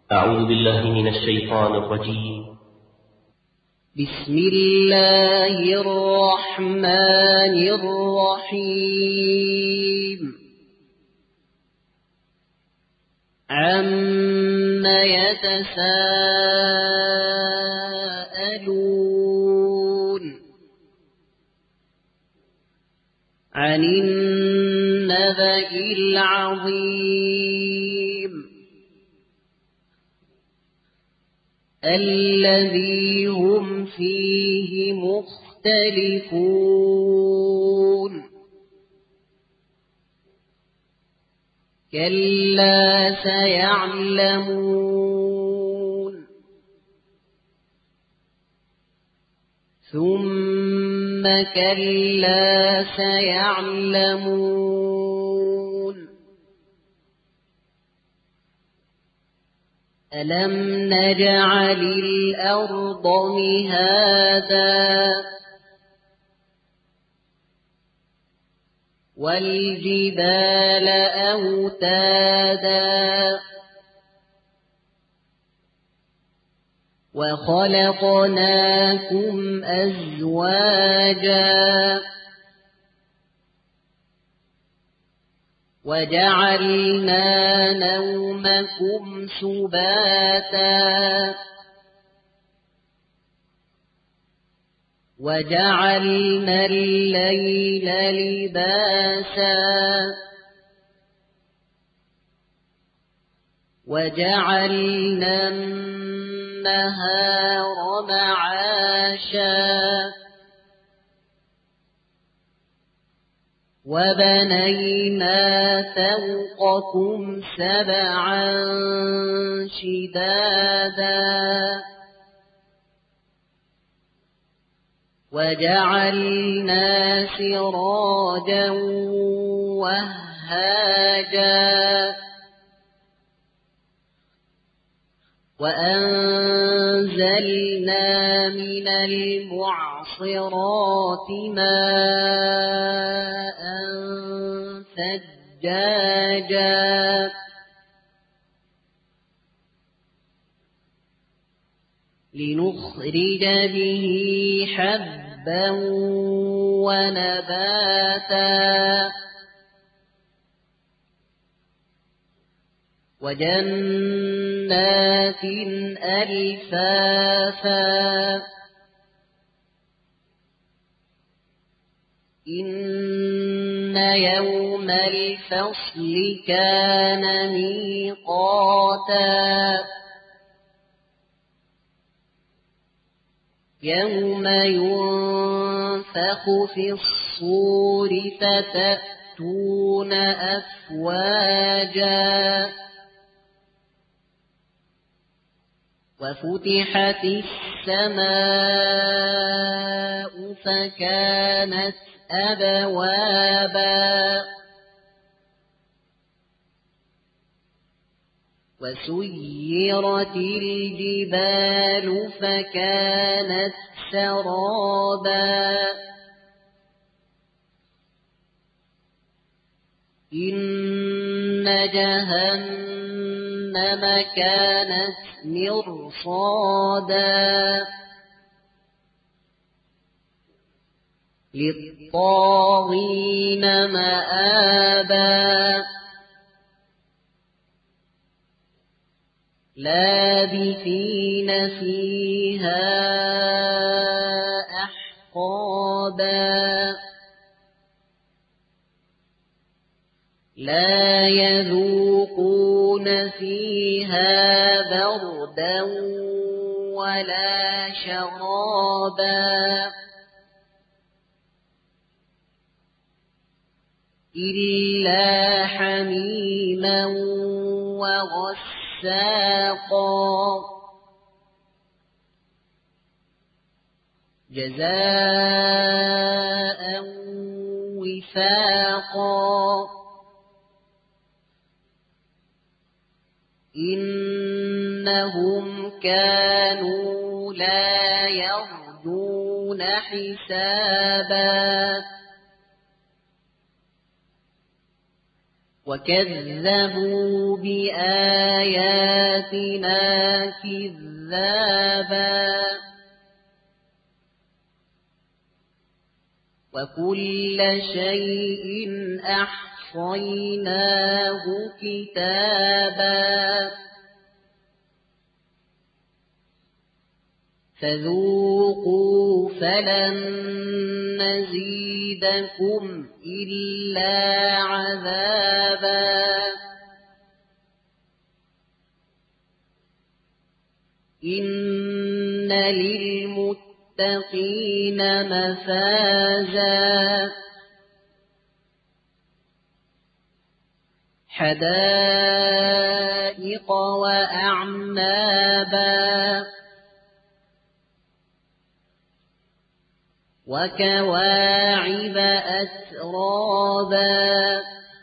أعوذ بالله من الشيطان الرجيم. بسم الله الرحمن الرحيم. عَمَّ يتساءلون عن النبأ العظيم الذي هم فيه مختلفون كلا سيعلمون ثم كلا سيعلمون ألم نجعل الأرض مهادا والجبال أوتادا وخلقناكم أزواجا وجعلنا نومكم سباتا وجعلنا الليل لباسا وجعلنا النهار معاشا وبنينا فوقكم سبعا شدادا وجعلنا سراجا وهاجا وأنزلنا من المعصرات ماء ثجاجا لنخرج به حبا ونباتا وجنات ألفافا إن يوم الفصل كان ميقاتا يوم ينفخ في الصور فتأتون أفواجا وفتحت السماء فكانت أبوابا وسيرت الجبال فكانت سرابا إن جهنم كانت مرصادا للطاغين مآبا لابثين فيها أحقابا لا يذوقون فيها بردا ولا شرابا إلا حميما وغساقا جزاء وفاقا إنهم كانوا لا يرجون حسابا وكذبوا بآياتنا كذابا وكل شيء أحصيناه كتابا فذوقوا فلن نزيدكم إلا عذابا إن للمتقين مفازا حدائق وأعنابا وكواعب أترابا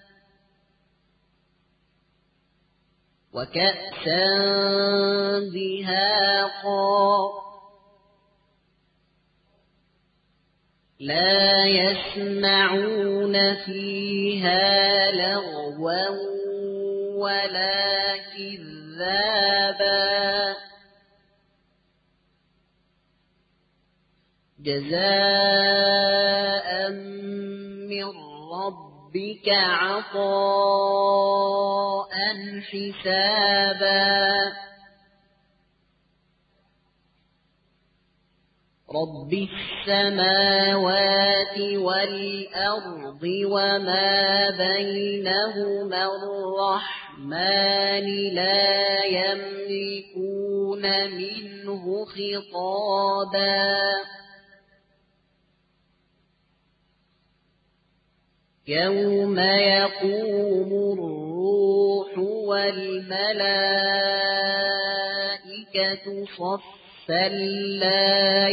وكأسا دهاقا لا يسمعون فيها لغوا ولا كذابا جزاء من ربك عطاء حسابا رب السماوات والأرض وما بينهما الرحمن لا يملكون منه خطابا يوم يقوم الروح والملائكة صفا لا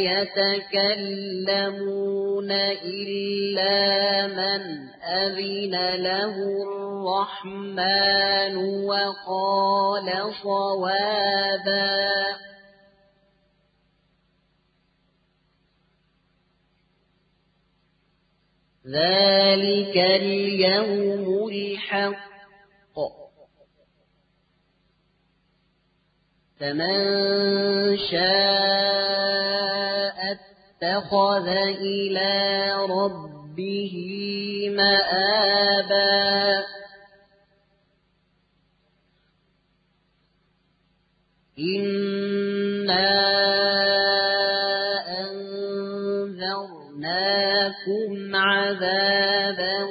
يتكلمون إلا من أذن له الرحمن وقال صوابا ذلك اليوم الحق فمن شاء اتخذ إلى ربه مآبا إنا أنذرناكم عذابا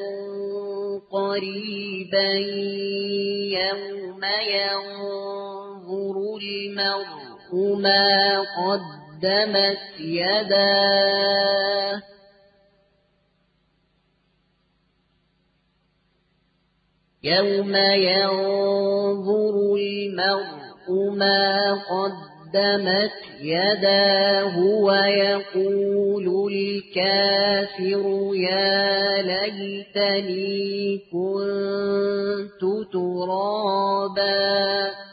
قريبا يوم ينظر المرء ما قدمت يداه يوم ينظر المرء ما قدمت يداه ويقول الكافر يا ليتني كنت ترابا